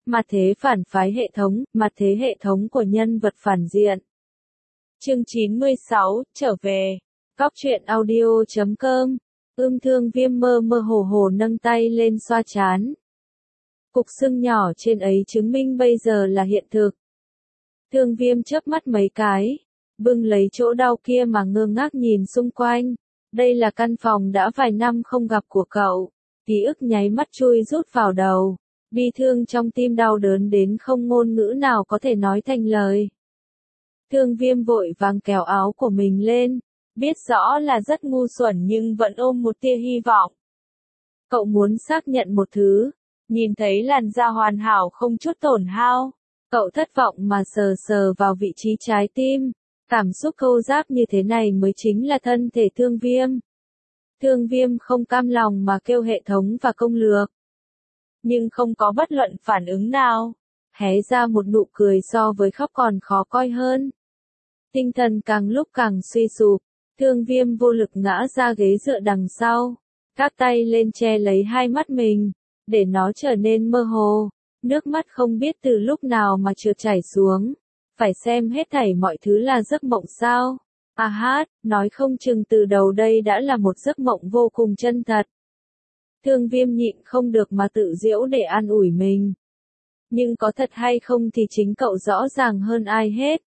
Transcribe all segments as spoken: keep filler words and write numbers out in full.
Mặt thế phản phái hệ thống, mặt thế hệ thống của nhân vật phản diện. Chương chín mươi sáu, trở về. Góc truyện audio chấm com. Ưm Thương Viêm mơ mơ hồ hồ nâng tay lên xoa trán. Cục sưng nhỏ trên ấy chứng minh bây giờ là hiện thực. Thương Viêm chớp mắt mấy cái, bưng lấy chỗ đau kia mà ngơ ngác nhìn xung quanh. Đây là căn phòng đã vài năm không gặp của cậu. Ký ức nháy mắt chui rút vào đầu. Bi thương trong tim đau đớn đến không ngôn ngữ nào có thể nói thành lời. Thương Viêm vội vàng kéo áo của mình lên, biết rõ là rất ngu xuẩn nhưng vẫn ôm một tia hy vọng. Cậu muốn xác nhận một thứ, nhìn thấy làn da hoàn hảo không chút tổn hao. Cậu thất vọng mà sờ sờ vào vị trí trái tim, cảm xúc câu giác như thế này mới chính là thân thể Thương Viêm. Thương Viêm không cam lòng mà kêu hệ thống và công lược. Nhưng không có bất luận phản ứng nào, hé ra một nụ cười so với khóc còn khó coi hơn. Tinh thần càng lúc càng suy sụp, Thương Viêm vô lực ngã ra ghế dựa đằng sau, các tay lên che lấy hai mắt mình, để nó trở nên mơ hồ, nước mắt không biết từ lúc nào mà trượt chảy xuống, phải xem hết thảy mọi thứ là giấc mộng sao. À hát, nói không chừng từ đầu đây đã là một giấc mộng vô cùng chân thật. Thương Viêm nhịn không được mà tự giễu để an ủi mình. Nhưng có thật hay không thì chính cậu rõ ràng hơn ai hết.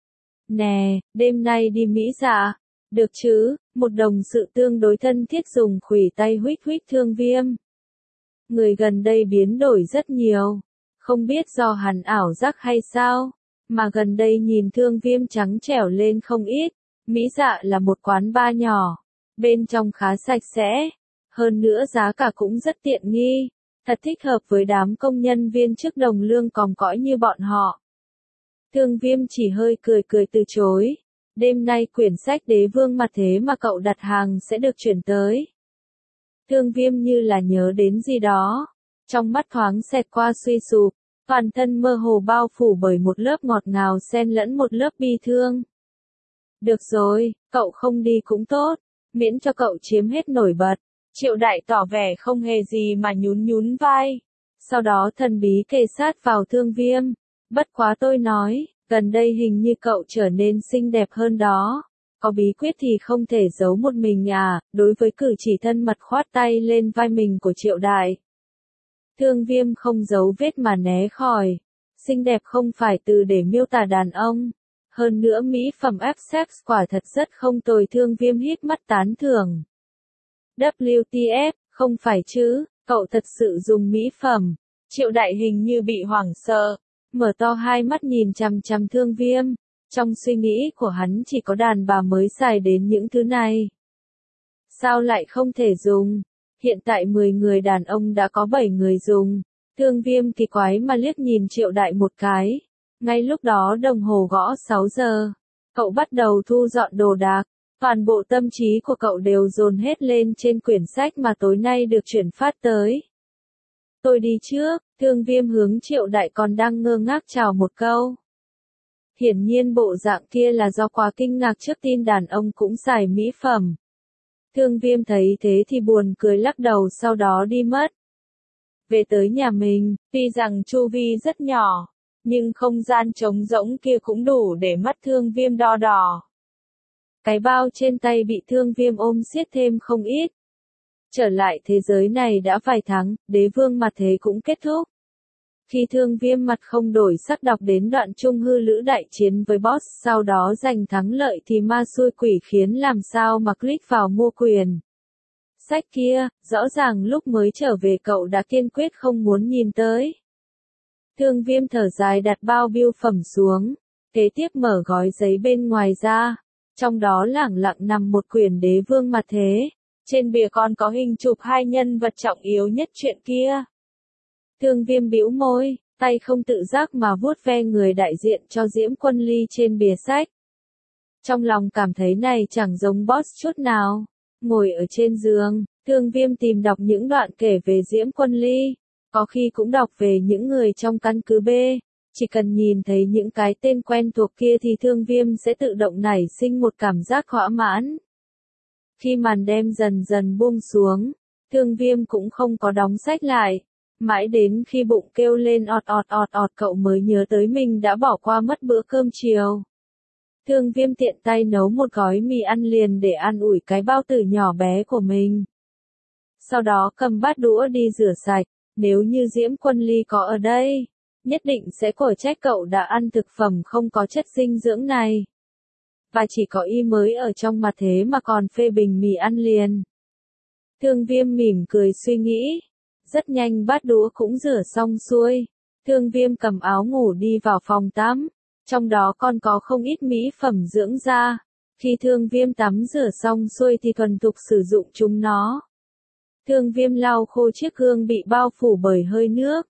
Nè, đêm nay đi Mỹ Dạ. Được chứ, một đồng sự tương đối thân thiết dùng khuỷu tay huých huých Thương Viêm. Người gần đây biến đổi rất nhiều. Không biết do hắn ảo giác hay sao, mà gần đây nhìn Thương Viêm trắng trẻo lên không ít. Mỹ Dạ là một quán bar nhỏ, bên trong khá sạch sẽ. Hơn nữa giá cả cũng rất tiện nghi, thật thích hợp với đám công nhân viên chức đồng lương còm cõi như bọn họ. Thương Viêm chỉ hơi cười cười từ chối. Đêm nay quyển sách Đế Vương Mặt Thế mà cậu đặt hàng sẽ được chuyển tới. Thương Viêm như là nhớ đến gì đó, trong mắt thoáng xẹt qua suy sụp, toàn thân mơ hồ bao phủ bởi một lớp ngọt ngào xen lẫn một lớp bi thương. Được rồi, cậu không đi cũng tốt, miễn cho cậu chiếm hết nổi bật. Triệu Đại tỏ vẻ không hề gì mà nhún nhún vai. Sau đó thần bí kề sát vào Thương Viêm. Bất quá tôi nói, gần đây hình như cậu trở nên xinh đẹp hơn đó. Có bí quyết thì không thể giấu một mình à, đối với cử chỉ thân mật khoát tay lên vai mình của Triệu Đại. Thương Viêm không giấu vết mà né khỏi. Xinh đẹp không phải từ để miêu tả đàn ông. Hơn nữa mỹ phẩm F-Sex quả thật rất không tồi. Thương Viêm hít mắt tán thưởng. W T F, không phải chứ, cậu thật sự dùng mỹ phẩm. Triệu Đại hình như bị hoảng sợ, mở to hai mắt nhìn chằm chằm Thương Viêm. Trong suy nghĩ của hắn chỉ có đàn bà mới xài đến những thứ này. Sao lại không thể dùng? Hiện tại mười người đàn ông đã có bảy người dùng. Thương Viêm kỳ quái mà liếc nhìn Triệu Đại một cái. Ngay lúc đó đồng hồ gõ sáu giờ. Cậu bắt đầu thu dọn đồ đạc. Toàn bộ tâm trí của cậu đều dồn hết lên trên quyển sách mà tối nay được chuyển phát tới. Tôi đi trước, Thương Viêm hướng Triệu Đại còn đang ngơ ngác chào một câu. Hiển nhiên bộ dạng kia là do quá kinh ngạc trước tin đàn ông cũng xài mỹ phẩm. Thương Viêm thấy thế thì buồn cười lắc đầu sau đó đi mất. Về tới nhà mình, tuy rằng chu vi rất nhỏ, nhưng không gian trống rỗng kia cũng đủ để mắt Thương Viêm đo đỏ. Cái bao trên tay bị Thương Viêm ôm siết thêm không ít. Trở lại thế giới này đã vài tháng, Đế Vương Mặt Thế cũng kết thúc. Khi Thương Viêm mặt không đổi sắc đọc đến đoạn Trung Hư Lữ đại chiến với boss sau đó giành thắng lợi thì ma xui quỷ khiến làm sao mà click vào mua quyền. Sách kia, rõ ràng lúc mới trở về cậu đã kiên quyết không muốn nhìn tới. Thương Viêm thở dài đặt bao bưu phẩm xuống, kế tiếp mở gói giấy bên ngoài ra. Trong đó lẳng lặng nằm một quyển Đế Vương Mặt Thế. Trên bìa còn có hình chụp hai nhân vật trọng yếu nhất chuyện kia. Thương Viêm bĩu môi, tay không tự giác mà vuốt ve người đại diện cho Diễm Quân Ly trên bìa sách. Trong lòng cảm thấy này chẳng giống boss chút nào. Ngồi ở trên giường, Thương Viêm tìm đọc những đoạn kể về Diễm Quân Ly. Có khi cũng đọc về những người trong căn cứ B. Chỉ cần nhìn thấy những cái tên quen thuộc kia thì Thương Viêm sẽ tự động nảy sinh một cảm giác thỏa mãn. Khi màn đêm dần dần buông xuống, Thương Viêm cũng không có đóng sách lại, Mãi đến khi bụng kêu lên ọt ọt ọt ọt cậu mới nhớ tới mình đã bỏ qua mất bữa cơm chiều. Thương Viêm tiện tay nấu một gói mì ăn liền để an ủi cái bao tử nhỏ bé của mình. Sau đó cầm bát đũa đi rửa sạch, nếu như Diễm Quân Ly có ở đây, nhất định sẽ cổ trách cậu đã ăn thực phẩm không có chất dinh dưỡng này. Và chỉ có y mới ở trong mà thế mà còn phê bình mì ăn liền. Thương Viêm mỉm cười suy nghĩ. Rất nhanh bát đũa cũng rửa xong xuôi. Thương Viêm cầm áo ngủ đi vào phòng tắm. Trong đó còn có không ít mỹ phẩm dưỡng da. Khi Thương Viêm tắm rửa xong xuôi thì thuần thục sử dụng chúng nó. Thương Viêm lau khô chiếc gương bị bao phủ bởi hơi nước.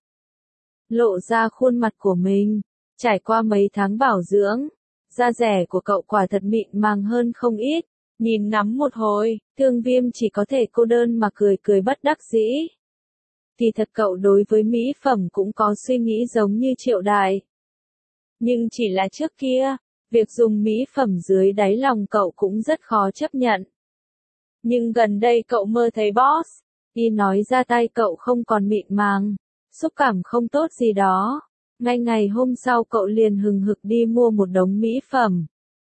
Lộ ra khuôn mặt của mình. Trải qua mấy tháng bảo dưỡng, da rẻ của cậu quả thật mịn màng hơn không ít. Nhìn ngắm một hồi, Thương Viêm chỉ có thể cô đơn mà cười cười bất đắc dĩ. Thì thật cậu đối với mỹ phẩm cũng có suy nghĩ giống như Triệu Đại. Nhưng chỉ là trước kia, việc dùng mỹ phẩm dưới đáy lòng cậu cũng rất khó chấp nhận. Nhưng gần đây cậu mơ thấy boss, y nói ra tay cậu không còn mịn màng, xúc cảm không tốt gì đó. Ngay ngày hôm sau cậu liền hừng hực đi mua một đống mỹ phẩm.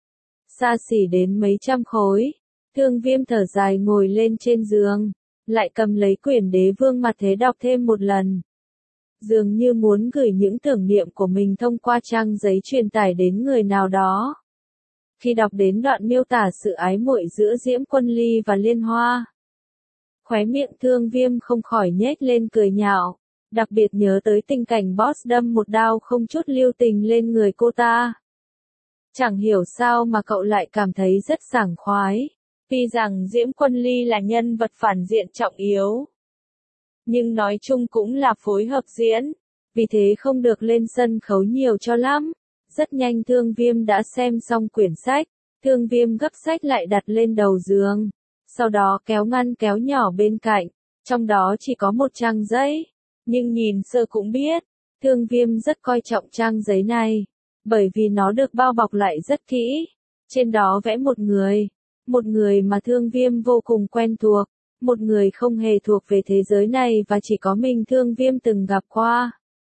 Xa xỉ đến mấy trăm khối. Thương Viêm thở dài ngồi lên trên giường, lại cầm lấy quyển Đế Vương Mặt Thế đọc thêm một lần. Dường như muốn gửi những tưởng niệm của mình thông qua trang giấy truyền tải đến người nào đó. Khi đọc đến đoạn miêu tả sự ái muội giữa Diễm Quân Ly và Liên Hoa, khóe miệng Thương Viêm không khỏi nhếch lên cười nhạo, đặc biệt nhớ tới tình cảnh boss đâm một đao không chút lưu tình lên người cô ta. Chẳng hiểu sao mà cậu lại cảm thấy rất sảng khoái. Tuy rằng Diễm Quân Ly là nhân vật phản diện trọng yếu, nhưng nói chung cũng là phối hợp diễn, vì thế không được lên sân khấu nhiều cho lắm. Rất nhanh Thương Viêm đã xem xong quyển sách, Thương Viêm gấp sách lại đặt lên đầu giường, sau đó kéo ngăn kéo nhỏ bên cạnh, trong đó chỉ có một trang giấy, nhưng nhìn sơ cũng biết, Thương Viêm rất coi trọng trang giấy này, bởi vì nó được bao bọc lại rất kỹ, trên đó vẽ một người, một người mà Thương Viêm vô cùng quen thuộc, một người không hề thuộc về thế giới này và chỉ có mình Thương Viêm từng gặp qua.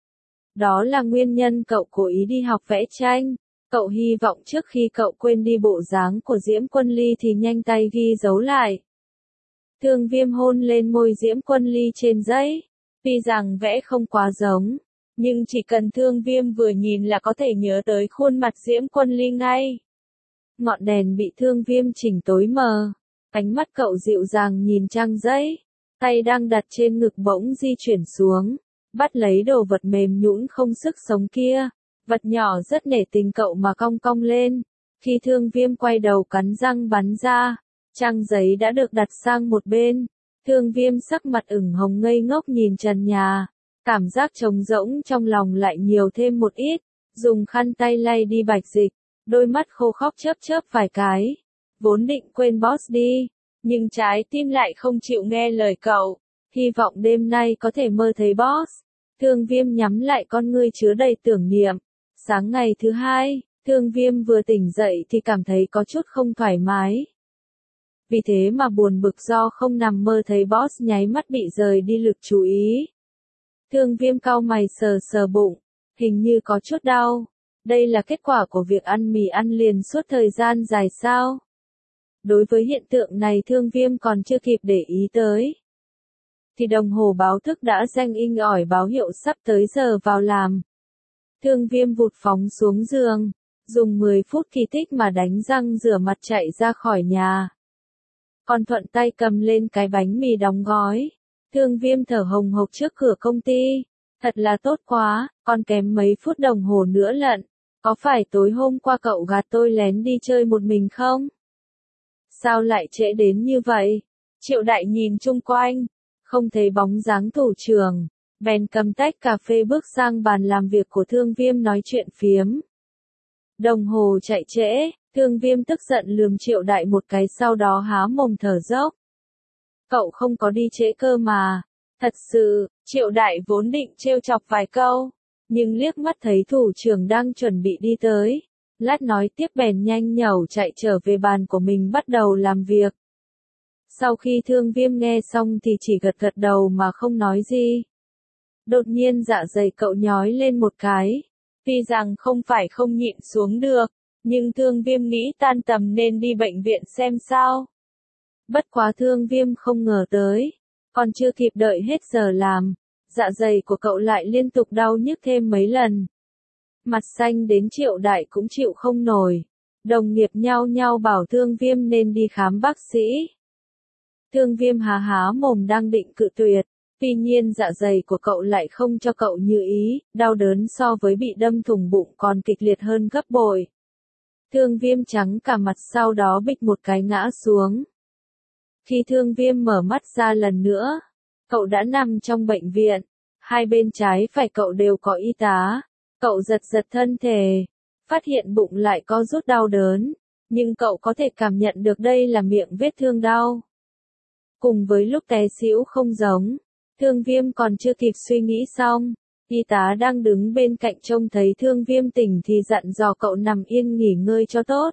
Đó là nguyên nhân cậu cố ý đi học vẽ tranh, cậu hy vọng trước khi cậu quên đi bộ dáng của Diễm Quân Ly thì nhanh tay ghi dấu lại. Thương Viêm hôn lên môi Diễm Quân Ly trên giấy, tuy rằng vẽ không quá giống, nhưng chỉ cần Thương Viêm vừa nhìn là có thể nhớ tới khuôn mặt Diễm Quân Ly ngay. Ngọn đèn bị Thương Viêm chỉnh tối mờ, ánh mắt cậu dịu dàng nhìn trang giấy, tay đang đặt trên ngực bỗng di chuyển xuống, bắt lấy đồ vật mềm nhũn không sức sống kia, vật nhỏ rất nể tình cậu mà cong cong lên. Khi Thương Viêm quay đầu cắn răng bắn ra, trang giấy đã được đặt sang một bên. Thương Viêm sắc mặt ửng hồng ngây ngốc nhìn trần nhà, cảm giác trống rỗng trong lòng lại nhiều thêm một ít, dùng khăn tay lay đi bạch dịch, đôi mắt khô khóc chớp chớp vài cái, vốn định quên boss đi, nhưng trái tim lại không chịu nghe lời cậu, hy vọng đêm nay có thể mơ thấy boss. Thương Viêm nhắm lại con ngươi chứa đầy tưởng niệm. Sáng ngày thứ hai, Thương Viêm vừa tỉnh dậy thì cảm thấy có chút không thoải mái. Vì thế mà buồn bực do không nằm mơ thấy boss nháy mắt bị rời đi lực chú ý. Thương Viêm cau mày sờ sờ bụng, hình như có chút đau. Đây là kết quả của việc ăn mì ăn liền suốt thời gian dài sao? Đối với hiện tượng này Thương Viêm còn chưa kịp để ý tới, thì đồng hồ báo thức đã reng inh ỏi báo hiệu sắp tới giờ vào làm. Thương Viêm vụt phóng xuống giường, dùng mười phút kỳ tích mà đánh răng rửa mặt chạy ra khỏi nhà. Còn thuận tay cầm lên cái bánh mì đóng gói. Thương Viêm thở hồng hộc trước cửa công ty. Thật là tốt quá, còn kém mấy phút đồng hồ nữa lận. Có phải tối hôm qua cậu gạt tôi lén đi chơi một mình không? Sao lại trễ đến như vậy? Triệu Đại nhìn chung quanh, không thấy bóng dáng thủ trưởng, bèn cầm tách cà phê bước sang bàn làm việc của Thương Viêm nói chuyện phiếm. Đồng hồ chạy trễ, Thương Viêm tức giận lườm Triệu Đại một cái sau đó há mồm thở dốc. Cậu không có đi trễ cơ mà. Thật sự, Triệu Đại vốn định trêu chọc vài câu, nhưng liếc mắt thấy thủ trưởng đang chuẩn bị đi tới. Lát nói tiếp bèn nhanh nhẩu chạy trở về bàn của mình bắt đầu làm việc. Sau khi Thương Viêm nghe xong thì chỉ gật gật đầu mà không nói gì. Đột nhiên dạ dày cậu nhói lên một cái. Tuy rằng không phải không nhịn xuống được, nhưng Thương Viêm nghĩ tan tầm nên đi bệnh viện xem sao. Bất quá Thương Viêm không ngờ tới, còn chưa kịp đợi hết giờ làm, dạ dày của cậu lại liên tục đau nhức thêm mấy lần. Mặt xanh đến Triệu Đại cũng chịu không nổi. Đồng nghiệp nhao nhao bảo Thương Viêm nên đi khám bác sĩ. Thương Viêm há há mồm đang định cự tuyệt, tuy nhiên dạ dày của cậu lại không cho cậu như ý, đau đớn so với bị đâm thủng bụng còn kịch liệt hơn gấp bội. Thương Viêm trắng cả mặt, sau đó bịch một cái ngã xuống. Khi Thương Viêm mở mắt ra lần nữa, cậu đã nằm trong bệnh viện, hai bên trái phải cậu đều có y tá. Cậu giật giật thân thể, phát hiện bụng lại có rút đau đớn, nhưng cậu có thể cảm nhận được đây là miệng vết thương đau. Cùng với lúc té xỉu không giống, Thương Viêm còn chưa kịp suy nghĩ xong, y tá đang đứng bên cạnh trông thấy Thương Viêm tỉnh thì dặn dò cậu nằm yên nghỉ ngơi cho tốt.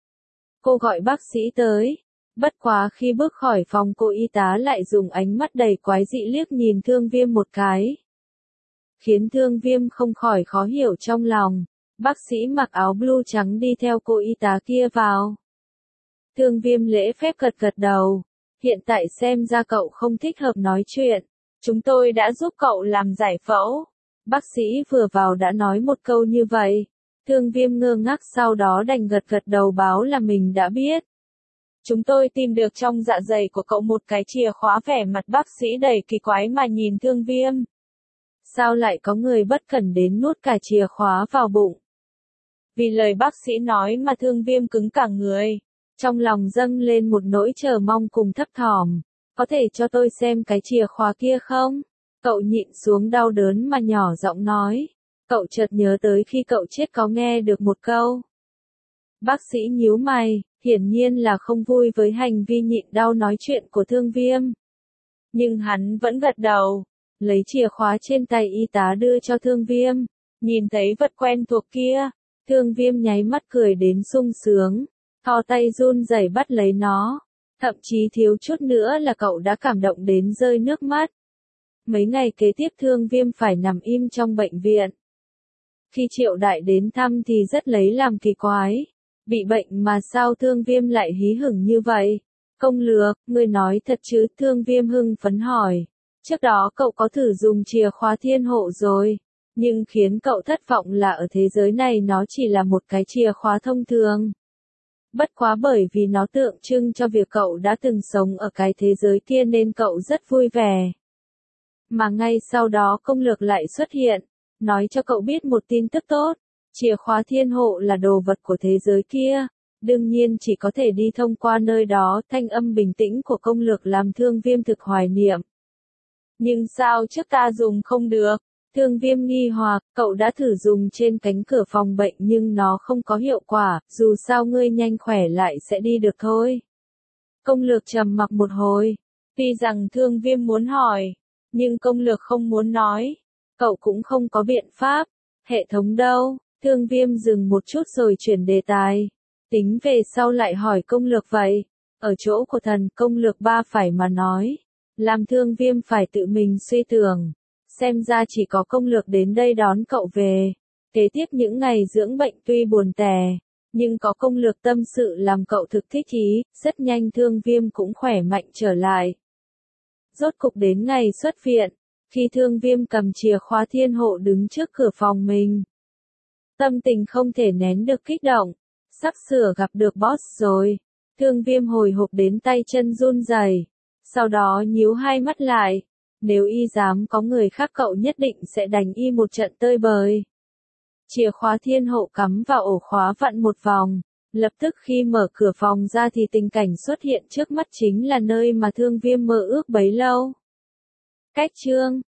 Cô gọi bác sĩ tới, bất quá khi bước khỏi phòng cô y tá lại dùng ánh mắt đầy quái dị liếc nhìn Thương Viêm một cái. Khiến Thương Viêm không khỏi khó hiểu trong lòng, bác sĩ mặc áo blue trắng đi theo cô y tá kia vào. Thương Viêm lễ phép gật gật đầu, hiện tại xem ra cậu không thích hợp nói chuyện, chúng tôi đã giúp cậu làm giải phẫu. Bác sĩ vừa vào đã nói một câu như vậy, Thương Viêm ngơ ngác sau đó đành gật gật đầu báo là mình đã biết. Chúng tôi tìm được trong dạ dày của cậu một cái chìa khóa. Vẻ mặt bác sĩ đầy kỳ quái mà nhìn Thương Viêm. Sao lại có người bất cẩn đến nuốt cả chìa khóa vào bụng? Vì lời bác sĩ nói mà Thương Viêm cứng cả người. Trong lòng dâng lên một nỗi chờ mong cùng thấp thỏm. Có thể cho tôi xem cái chìa khóa kia không? Cậu nhịn xuống đau đớn mà nhỏ giọng nói. Cậu chợt nhớ tới khi cậu chết có nghe được một câu. Bác sĩ nhíu mày, hiển nhiên là không vui với hành vi nhịn đau nói chuyện của Thương Viêm. Nhưng hắn vẫn gật đầu. Lấy chìa khóa trên tay y tá đưa cho Thương Viêm, nhìn thấy vật quen thuộc kia, Thương Viêm nháy mắt cười đến sung sướng, thò tay run rẩy bắt lấy nó, thậm chí thiếu chút nữa là cậu đã cảm động đến rơi nước mắt. Mấy ngày kế tiếp Thương Viêm phải nằm im trong bệnh viện. Khi Triệu Đại đến thăm thì rất lấy làm kỳ quái, bị bệnh mà sao Thương Viêm lại hí hửng như vậy? Công lược, ngươi nói thật chứ? Thương Viêm hưng phấn hỏi. Trước đó cậu có thử dùng chìa khóa thiên hộ rồi, nhưng khiến cậu thất vọng là ở thế giới này nó chỉ là một cái chìa khóa thông thường. Bất quá bởi vì nó tượng trưng cho việc cậu đã từng sống ở cái thế giới kia nên cậu rất vui vẻ. Mà ngay sau đó công lược lại xuất hiện, nói cho cậu biết một tin tức tốt, chìa khóa thiên hộ là đồ vật của thế giới kia, đương nhiên chỉ có thể đi thông qua nơi đó. Thanh âm bình tĩnh của công lược làm Thương Viêm thực hoài niệm. Nhưng sao trước ta dùng không được? Thương Viêm nghi hoặc, cậu đã thử dùng trên cánh cửa phòng bệnh nhưng nó không có hiệu quả, dù sao ngươi nhanh khỏe lại sẽ đi được thôi. Công lược trầm mặc một hồi, tuy rằng Thương Viêm muốn hỏi, nhưng công lược không muốn nói, cậu cũng không có biện pháp. Hệ thống đâu? Thương Viêm dừng một chút rồi chuyển đề tài, tính về sau lại hỏi công lược vậy. Ở chỗ của thần, công lược ba phải mà nói. Làm Thương Viêm phải tự mình suy tưởng, xem ra chỉ có công lược đến đây đón cậu về. Kế tiếp những ngày dưỡng bệnh tuy buồn tẻ, nhưng có công lược tâm sự làm cậu thực thích ý, rất nhanh Thương Viêm cũng khỏe mạnh trở lại. Rốt cục đến ngày xuất viện, khi Thương Viêm cầm chìa khóa thiên hộ đứng trước cửa phòng mình. Tâm tình không thể nén được kích động, sắp sửa gặp được boss rồi. Thương Viêm hồi hộp đến tay chân run rẩy. Sau đó nhíu hai mắt lại, nếu y dám có người khác cậu nhất định sẽ đánh y một trận tơi bời. Chìa khóa thiên hộ cắm vào ổ khóa vặn một vòng, lập tức khi mở cửa phòng ra thì tình cảnh xuất hiện trước mắt chính là nơi mà Thương Viêm mơ ước bấy lâu. Cách chương